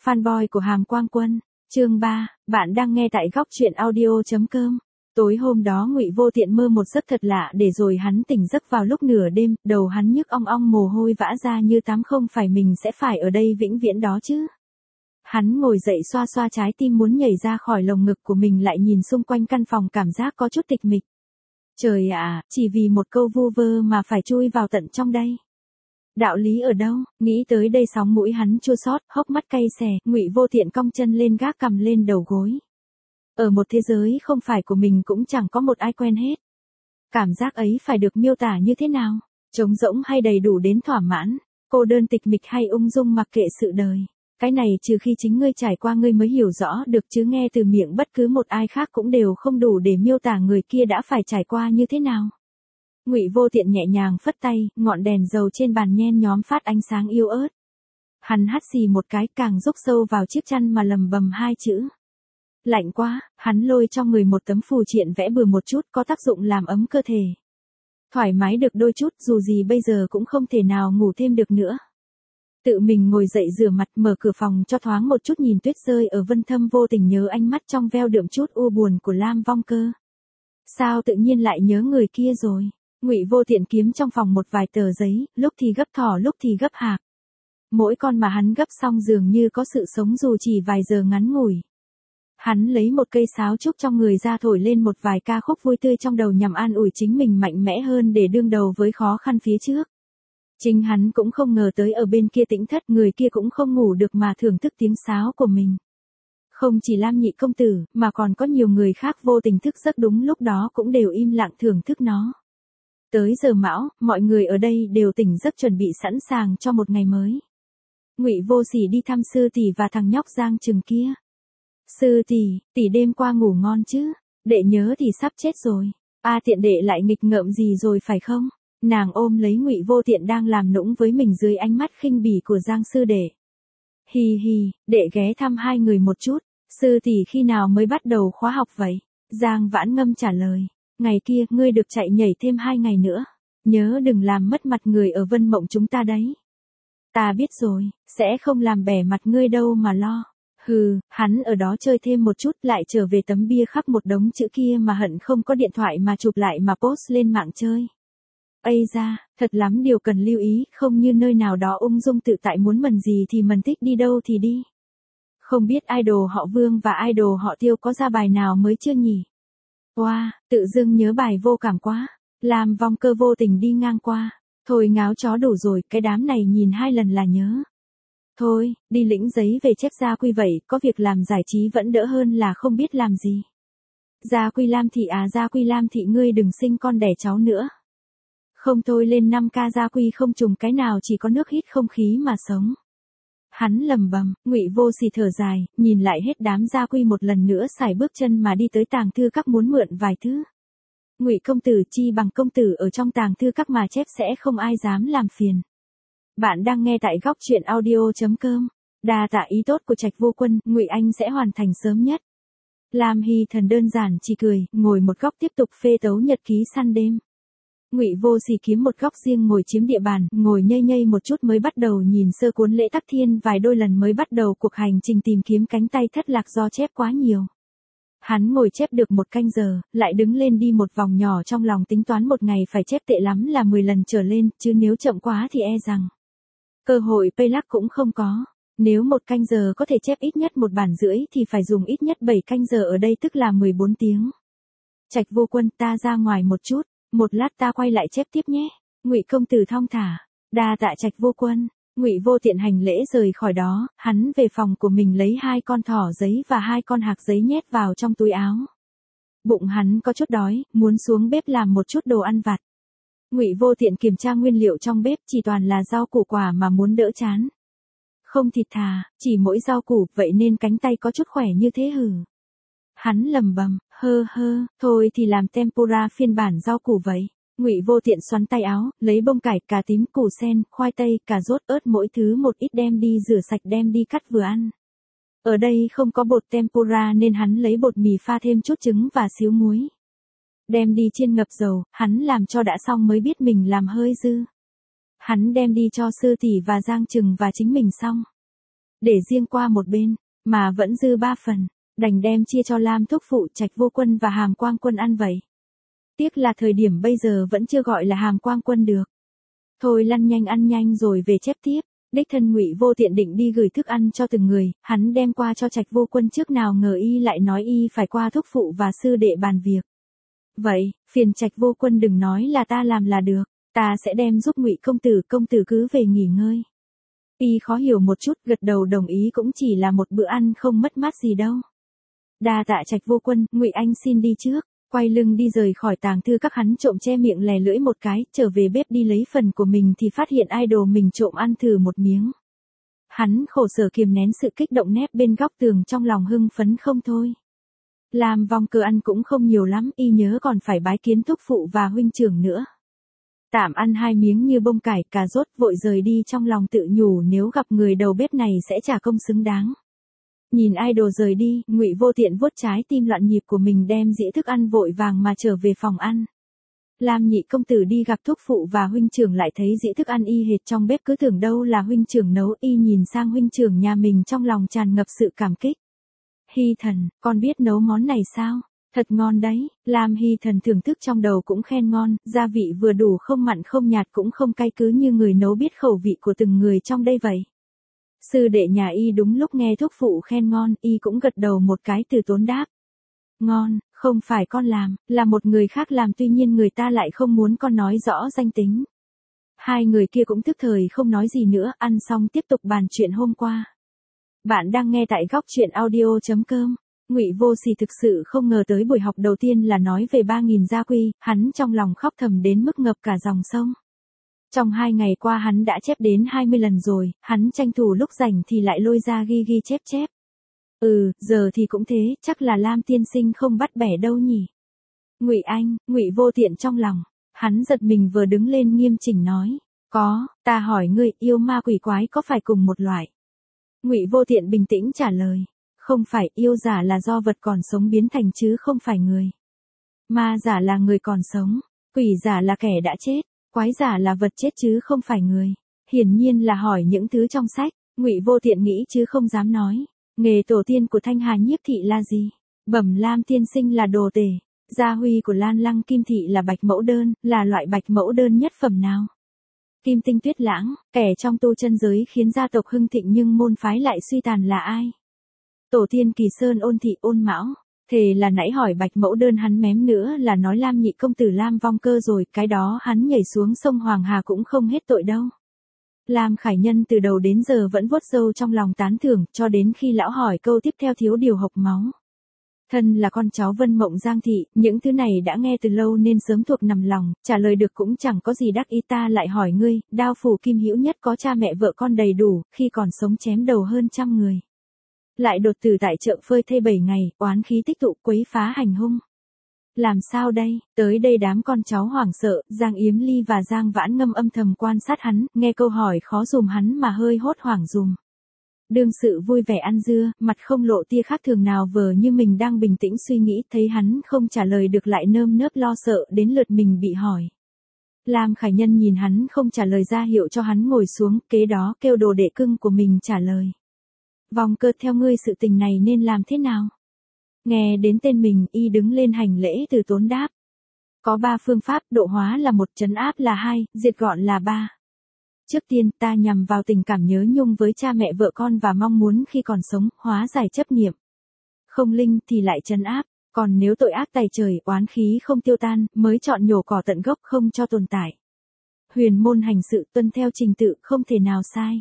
Fanboy của Hàm Quang Quân, chương 3, bạn đang nghe tại góc truyện audio.com. Tối hôm đó Ngụy Vô Tiện mơ một giấc thật lạ để rồi hắn tỉnh giấc vào lúc nửa đêm, đầu hắn nhức ong ong mồ hôi vã ra như tắm, không phải mình sẽ phải ở đây vĩnh viễn đó chứ. Hắn ngồi dậy xoa xoa trái tim muốn nhảy ra khỏi lồng ngực của mình, lại nhìn xung quanh căn phòng cảm giác có chút tịch mịch. Trời ạ, chỉ vì một câu vu vơ mà phải chui vào tận trong đây. Đạo lý ở đâu? Nghĩ tới đây sóng mũi hắn chua xót, hốc mắt cay xè, Ngụy Vô Tiện cong chân lên gác cầm lên đầu gối. Ở một thế giới không phải của mình cũng chẳng có một ai quen hết. Cảm giác ấy phải được miêu tả như thế nào? Trống rỗng hay đầy đủ đến thỏa mãn? Cô đơn tịch mịch hay ung dung mặc kệ sự đời? Cái này trừ khi chính ngươi trải qua ngươi mới hiểu rõ được, chứ nghe từ miệng bất cứ một ai khác cũng đều không đủ để miêu tả người kia đã phải trải qua như thế nào. Ngụy Vô Tiện nhẹ nhàng phất tay, ngọn đèn dầu trên bàn nhen nhóm phát ánh sáng yếu ớt. Hắn hắt xì một cái, càng rúc sâu vào chiếc chăn mà lầm bầm hai chữ. Lạnh quá, hắn lôi trong người một tấm phù triện vẽ bừa một chút, có tác dụng làm ấm cơ thể. Thoải mái được đôi chút, dù gì bây giờ cũng không thể nào ngủ thêm được nữa. Tự mình ngồi dậy rửa mặt, mở cửa phòng cho thoáng một chút, nhìn tuyết rơi ở Vân Thâm, vô tình nhớ ánh mắt trong veo đượm chút u buồn của Lam Vong Cơ. Sao tự nhiên lại nhớ người kia rồi? Ngụy Vô Tiện kiếm trong phòng một vài tờ giấy, lúc thì gấp thỏ lúc thì gấp hạc. Mỗi con mà hắn gấp xong dường như có sự sống dù chỉ vài giờ ngắn ngủi. Hắn lấy một cây sáo trúc trong người ra thổi lên một vài ca khúc vui tươi trong đầu nhằm an ủi chính mình mạnh mẽ hơn để đương đầu với khó khăn phía trước. Chính hắn cũng không ngờ tới ở bên kia tĩnh thất, người kia cũng không ngủ được mà thưởng thức tiếng sáo của mình. Không chỉ Lam nhị công tử, mà còn có nhiều người khác vô tình thức giấc đúng lúc đó cũng đều im lặng thưởng thức nó. Tới giờ mão, mọi người ở đây đều tỉnh giấc chuẩn bị sẵn sàng cho một ngày mới. Ngụy Vô Sỉ đi thăm sư tỷ và thằng nhóc Giang Trừng kia. Sư tỷ đêm qua ngủ ngon chứ? Đệ nhớ thì sắp chết rồi. Tiện đệ lại nghịch ngợm gì rồi phải không? Nàng ôm lấy Ngụy Vô Tiện đang làm nũng với mình dưới ánh mắt khinh bỉ của Giang sư đệ. Hi hi, đệ ghé thăm hai người một chút. Sư tỷ khi nào mới bắt đầu khóa học vậy? Giang Vãn Ngâm trả lời. Ngày kia, ngươi được chạy nhảy thêm 2 ngày nữa. Nhớ đừng làm mất mặt người ở Vân Mộng chúng ta đấy. Ta biết rồi, sẽ không làm bẻ mặt ngươi đâu mà lo. Hừ, hắn ở đó chơi thêm một chút lại trở về tấm bia khắc một đống chữ kia mà hận không có điện thoại mà chụp lại mà post lên mạng chơi. Ây da, thật lắm điều cần lưu ý, không như nơi nào đó ung dung tự tại, muốn mần gì thì mần, thích đi đâu thì đi. Không biết idol họ Vương và idol họ Tiêu có ra bài nào mới chưa nhỉ? Wow, tự dưng nhớ bài vô cảm quá. Lam Vong Cơ vô tình đi ngang qua. Thôi ngáo chó đủ rồi, cái đám này nhìn 2 lần là nhớ. Thôi, đi lĩnh giấy về chép gia quy vậy, có việc làm giải trí vẫn đỡ hơn là không biết làm gì. Gia quy Lam thị Gia quy Lam thị, ngươi đừng sinh con đẻ cháu nữa. Không thôi lên 5K gia quy không trùng cái nào, chỉ có nước hít không khí mà sống. Hắn lầm bầm, Ngụy Vô Sỉ thở dài, nhìn lại hết đám gia quy một lần nữa xài bước chân mà đi tới tàng thư các muốn mượn vài thứ. Ngụy công tử, chi bằng công tử ở trong tàng thư các mà chép sẽ không ai dám làm phiền. Bạn đang nghe tại góc truyện audio.com. Đa tạ ý tốt của Trạch Vô Quân, Ngụy Anh sẽ hoàn thành sớm nhất. Lam Hy Thần đơn giản chỉ cười, ngồi một góc tiếp tục phê tấu nhật ký săn đêm. Ngụy Vô Sỉ kiếm một góc riêng ngồi chiếm địa bàn, ngồi nhây nhây một chút mới bắt đầu nhìn sơ cuốn Lễ Tắc Thiên, vài đôi lần mới bắt đầu cuộc hành trình tìm kiếm cánh tay thất lạc do chép quá nhiều. Hắn ngồi chép được 1 canh giờ, lại đứng lên đi một vòng nhỏ trong lòng tính toán một ngày phải chép tệ lắm là 10 lần trở lên, chứ nếu chậm quá thì e rằng cơ hội pay lắc cũng không có. Nếu 1 canh giờ có thể chép ít nhất 1 bản rưỡi thì phải dùng ít nhất 7 canh giờ ở đây, tức là 14 tiếng. Trạch Vô Quân, ta ra ngoài một chút, một lát ta quay lại chép tiếp nhé. Ngụy công tử thong thả. Đa tạ Trạch Vô Quân. Ngụy Vô Tiện hành lễ rời khỏi đó, hắn về phòng của mình lấy 2 con thỏ giấy và 2 con hạc giấy nhét vào trong túi áo. Bụng hắn có chút đói, muốn xuống bếp làm một chút đồ ăn vặt. Ngụy Vô Tiện kiểm tra nguyên liệu trong bếp, chỉ toàn là rau củ quả mà muốn đỡ chán. Không thịt thà, chỉ mỗi rau củ, vậy nên cánh tay có chút khỏe như thế hử. Hắn lầm bầm, thôi thì làm tempura phiên bản rau củ vậy. Ngụy Vô Tiện xoắn tay áo, lấy bông cải, cà tím, củ sen, khoai tây, cà rốt, ớt mỗi thứ một ít đem đi rửa sạch đem đi cắt vừa ăn. Ở đây không có bột tempura nên hắn lấy bột mì pha thêm chút trứng và xíu muối. Đem đi chiên ngập dầu, hắn làm cho đã xong mới biết mình làm hơi dư. Hắn đem đi cho sư tỷ và Giang Trừng và chính mình xong. để riêng qua một bên, mà vẫn dư 3 phần, đành đem chia cho Lam thúc phụ, Trạch Vô Quân và Hàm Quang Quân ăn vậy. Tiếc là thời điểm bây giờ vẫn chưa gọi là Hàm Quang Quân được. Thôi lăn nhanh ăn nhanh rồi về chép tiếp. Đích thân Ngụy Vô Tiện định đi gửi thức ăn cho từng người, hắn đem qua cho Trạch Vô Quân trước, nào ngờ y lại nói y phải qua thúc phụ và sư đệ bàn việc. Vậy, phiền Trạch Vô Quân đừng nói là ta làm là được, ta sẽ đem giúp Ngụy công tử cứ về nghỉ ngơi. Y khó hiểu một chút, gật đầu đồng ý, cũng chỉ là một bữa ăn không mất mát gì đâu. Đa tạ Trạch Vô Quân, Ngụy anh xin đi trước. Quay lưng đi rời khỏi tàng thư các, hắn trộm che miệng lè lưỡi một cái, trở về bếp đi lấy phần của mình thì phát hiện idol mình trộm ăn thử một miếng. Hắn khổ sở kiềm nén sự kích động, nép bên góc tường trong lòng hưng phấn không thôi. Lam Vong Cơ ăn cũng không nhiều lắm, y nhớ còn phải bái kiến thúc phụ và huynh trưởng nữa. Tạm ăn 2 miếng như bông cải, cà rốt, vội rời đi, trong lòng tự nhủ nếu gặp người đầu bếp này sẽ trả công xứng đáng. Nhìn idol rời đi, Ngụy Vô Tiện vuốt trái tim loạn nhịp của mình, đem dĩa thức ăn vội vàng mà trở về phòng ăn. Lam nhị công tử đi gặp thúc phụ và huynh trưởng, lại thấy dĩa thức ăn y hệt trong bếp, cứ tưởng đâu là huynh trưởng nấu, y nhìn sang huynh trưởng nhà mình trong lòng tràn ngập sự cảm kích. Hy Thần, con biết nấu món này sao? Thật ngon đấy. Lam Hy Thần thưởng thức trong đầu cũng khen ngon, gia vị vừa đủ, không mặn không nhạt cũng không cay, cứ như người nấu biết khẩu vị của từng người trong đây vậy. Sư đệ nhà y đúng lúc nghe thúc phụ khen ngon, y cũng gật đầu một cái, từ tốn đáp. Ngon, không phải con làm, là một người khác làm, tuy nhiên người ta lại không muốn con nói rõ danh tính. Hai người kia cũng tức thời không nói gì nữa, ăn xong tiếp tục bàn chuyện hôm qua. Bạn đang nghe tại góc truyện audio.com. Ngụy Vô Sỉ thực sự không ngờ tới buổi học đầu tiên là nói về 3.000 gia quy, hắn trong lòng khóc thầm đến mức ngập cả dòng sông. Trong 2 ngày qua hắn đã chép đến 20 lần rồi, hắn tranh thủ lúc rảnh thì lại lôi ra ghi chép. Giờ thì cũng thế, chắc là Lam tiên sinh không bắt bẻ đâu nhỉ. Ngụy anh, Ngụy Vô Tiện trong lòng, hắn giật mình vừa đứng lên nghiêm chỉnh nói, có, ta hỏi ngươi, yêu ma quỷ quái có phải cùng một loại? Ngụy Vô Tiện bình tĩnh trả lời, không phải, yêu giả là do vật còn sống biến thành chứ không phải người. Ma giả là người còn sống, quỷ giả là kẻ đã chết, quái giả là vật chết chứ không phải người. Hiển nhiên là hỏi những thứ trong sách. Ngụy Vô Tiện nghĩ chứ không dám nói. Nghề tổ tiên của Thanh Hà Nhiếp thị là gì? Bẩm Lam tiên sinh là đồ tể. Gia huy của Lan Lăng Kim thị là bạch mẫu đơn, là loại bạch mẫu đơn nhất phẩm nào? Kim Tinh Tuyết Lãng, kẻ trong tu chân giới khiến gia tộc hưng thịnh nhưng môn phái lại suy tàn là ai? Tổ tiên Kỳ Sơn Ôn thị Ôn Mão. Thề là nãy hỏi bạch mẫu đơn hắn mém nữa là nói Lam nhị công tử Lam Vong Cơ rồi, cái đó hắn nhảy xuống sông Hoàng Hà cũng không hết tội đâu. Lam Khải Nhân từ đầu đến giờ vẫn vuốt râu trong lòng tán thưởng, cho đến khi lão hỏi câu tiếp theo thiếu điều hộc máu. Thân là con cháu Vân Mộng Giang thị, những thứ này đã nghe từ lâu nên sớm thuộc nằm lòng, trả lời được cũng chẳng có gì đắc ý. Ta lại hỏi ngươi, Đao phủ Kim Hữu Nhất có cha mẹ vợ con đầy đủ, khi còn sống chém đầu hơn 100 người. Lại đột tử tại chợ phơi thây 7 ngày, oán khí tích tụ quấy phá hành hung. Làm sao đây? Tới đây đám con cháu hoảng sợ, Giang Yếm Ly và Giang Vãn Ngâm âm thầm quan sát hắn, nghe câu hỏi khó dùm hắn mà hơi hốt hoảng dùm. Đương sự vui vẻ ăn dưa, mặt không lộ tia khác thường nào, vờ như mình đang bình tĩnh suy nghĩ, thấy hắn không trả lời được lại nơm nớp lo sợ đến lượt mình bị hỏi. Lam Khải Nhân nhìn hắn không trả lời ra hiệu cho hắn ngồi xuống, kế đó kêu đồ đệ cưng của mình trả lời. Vong Cơ, theo ngươi sự tình này nên làm thế nào? Nghe đến tên mình, y đứng lên hành lễ từ tốn đáp. Có 3 phương pháp, độ hóa là 1, trấn áp là 2, diệt gọn là 3. Trước tiên, ta nhằm vào tình cảm nhớ nhung với cha mẹ vợ con và mong muốn khi còn sống, hóa giải chấp niệm. Không linh thì lại trấn áp, còn nếu tội ác tày trời, oán khí không tiêu tan, mới chọn nhổ cỏ tận gốc không cho tồn tại. Huyền môn hành sự tuân theo trình tự, không thể nào sai.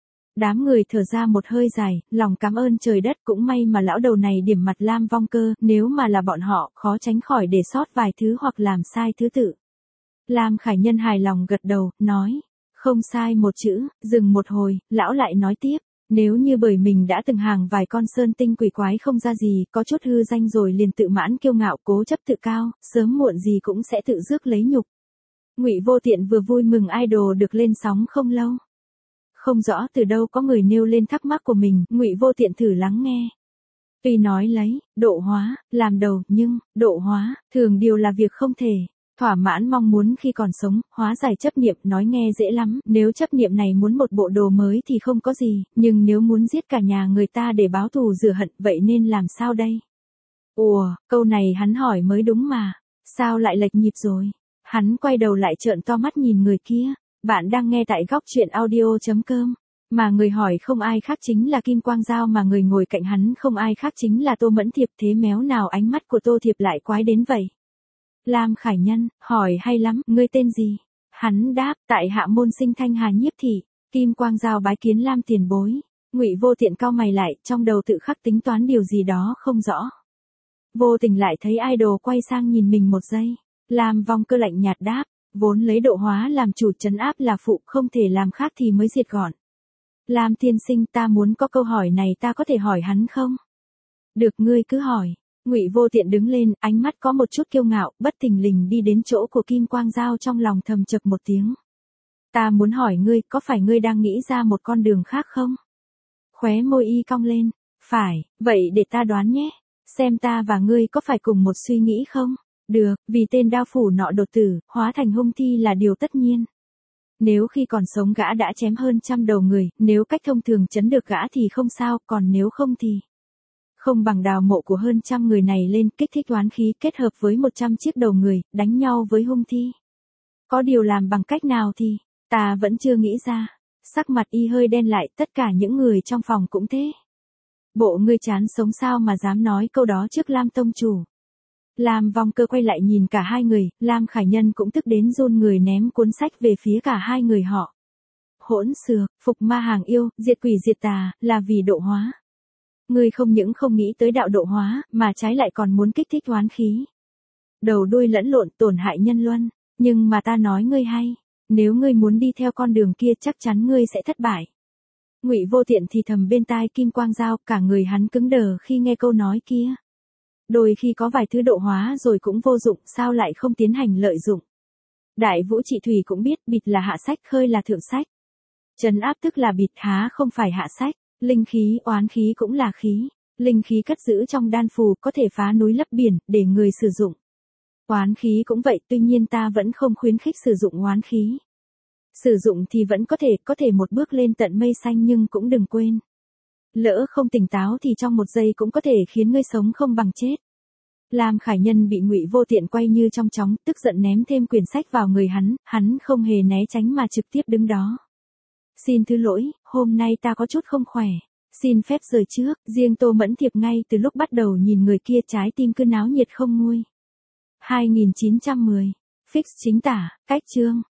Đám người thở ra một hơi dài, lòng cảm ơn trời đất, cũng may mà lão đầu này điểm mặt Lam Vong Cơ, nếu mà là bọn họ, khó tránh khỏi để sót vài thứ hoặc làm sai thứ tự. Lam Khải Nhân hài lòng gật đầu, nói, không sai một chữ. Dừng một hồi, lão lại nói tiếp, nếu như bởi mình đã từng hàng vài con sơn tinh quỷ quái không ra gì, có chút hư danh rồi liền tự mãn kiêu ngạo cố chấp tự cao, sớm muộn gì cũng sẽ tự rước lấy nhục. Ngụy Vô Tiện vừa vui mừng idol được lên sóng không lâu. Không rõ từ đâu có người nêu lên thắc mắc của mình, Ngụy Vô Tiện thử lắng nghe. Tuy nói lấy độ hóa làm đầu, nhưng độ hóa thường điều là việc không thể. Thỏa mãn mong muốn khi còn sống, hóa giải chấp niệm nói nghe dễ lắm, nếu chấp niệm này muốn một bộ đồ mới thì không có gì, nhưng nếu muốn giết cả nhà người ta để báo thù rửa hận vậy nên làm sao đây? Ủa, câu này hắn hỏi mới đúng mà, sao lại lệch nhịp rồi? Hắn quay đầu lại trợn to mắt nhìn người kia, bạn đang nghe tại góc truyện audio.com. Mà người hỏi không ai khác chính là Kim Quang Dao mà người ngồi cạnh hắn không ai khác chính là Tô Mẫn Thiệp thế méo nào ánh mắt của Tô Thiệp lại quái đến vậy. Lam Khải Nhân, hỏi hay lắm, ngươi tên gì? Hắn đáp, tại hạ môn sinh Thanh Hà Nhiếp Thị. Kim Quang Dao bái kiến Lam tiền bối. Ngụy Vô Tiện cau mày lại, trong đầu tự khắc tính toán điều gì đó không rõ. Vô tình lại thấy idol quay sang nhìn mình một giây. Lam Vong Cơ lạnh nhạt đáp, vốn lấy độ hóa làm chủ trấn áp là phụ không thể làm khác thì mới diệt gọn. Lam tiên sinh ta muốn có câu hỏi này ta có thể hỏi hắn không? Được ngươi cứ hỏi. Ngụy Vô Tiện đứng lên, ánh mắt có một chút kiêu ngạo, bất thình lình đi đến chỗ của Kim Quang Dao trong lòng thầm chập một tiếng. Ta muốn hỏi ngươi, có phải ngươi đang nghĩ ra một con đường khác không? Khóe môi y cong lên. Phải, vậy để ta đoán nhé. Xem ta và ngươi có phải cùng một suy nghĩ không? Được, vì tên đao phủ nọ đột tử, hóa thành hung thi là điều tất nhiên. Nếu khi còn sống gã đã chém hơn 100 đầu người, nếu cách thông thường chấn được gã thì không sao, còn nếu không thì... Không bằng đào mộ của hơn 100 người này lên kích thích oán khí kết hợp với 100 chiếc đầu người, đánh nhau với hung thi. Có điều làm bằng cách nào thì, ta vẫn chưa nghĩ ra. Sắc mặt y hơi đen lại, tất cả những người trong phòng cũng thế. Bộ ngươi chán sống sao mà dám nói câu đó trước Lam tông chủ. Lam Vong Cơ quay lại nhìn cả hai người, Lam Khải Nhân cũng tức đến run người ném cuốn sách về phía cả hai người họ. Hỗn xược, phục ma hàng yêu, diệt quỷ diệt tà, là vì độ hóa. Ngươi không những không nghĩ tới đạo độ hóa, mà trái lại còn muốn kích thích oán khí. Đầu đuôi lẫn lộn tổn hại nhân luân, nhưng mà ta nói ngươi hay, nếu ngươi muốn đi theo con đường kia chắc chắn ngươi sẽ thất bại. Ngụy Vô Tiện thì thầm bên tai Kim Quang Dao, cả người hắn cứng đờ khi nghe câu nói kia. Đôi khi có vài thứ độ hóa rồi cũng vô dụng, sao lại không tiến hành lợi dụng. Đại Vũ Trị Thủy cũng biết bịt là hạ sách, khơi là thượng sách. Trấn áp tức là bịt, há không phải hạ sách. Linh khí, oán khí cũng là khí. Linh khí cất giữ trong đan phù có thể phá núi lấp biển, để người sử dụng. Oán khí cũng vậy, tuy nhiên ta vẫn không khuyến khích sử dụng oán khí. Sử dụng thì vẫn có thể một bước lên tận mây xanh nhưng cũng đừng quên. Lỡ không tỉnh táo thì trong một giây cũng có thể khiến ngươi sống không bằng chết. Lam Khải Nhân bị Ngụy Vô Tiện quay như trong chóng, tức giận ném thêm quyển sách vào người hắn không hề né tránh mà trực tiếp đứng đó. Xin thứ lỗi, hôm nay ta có chút không khỏe. Xin phép rời trước, riêng Tô Mẫn Thiệp ngay từ lúc bắt đầu nhìn người kia trái tim cứ náo nhiệt không nguôi. 2910. Fix chính tả, cách chương.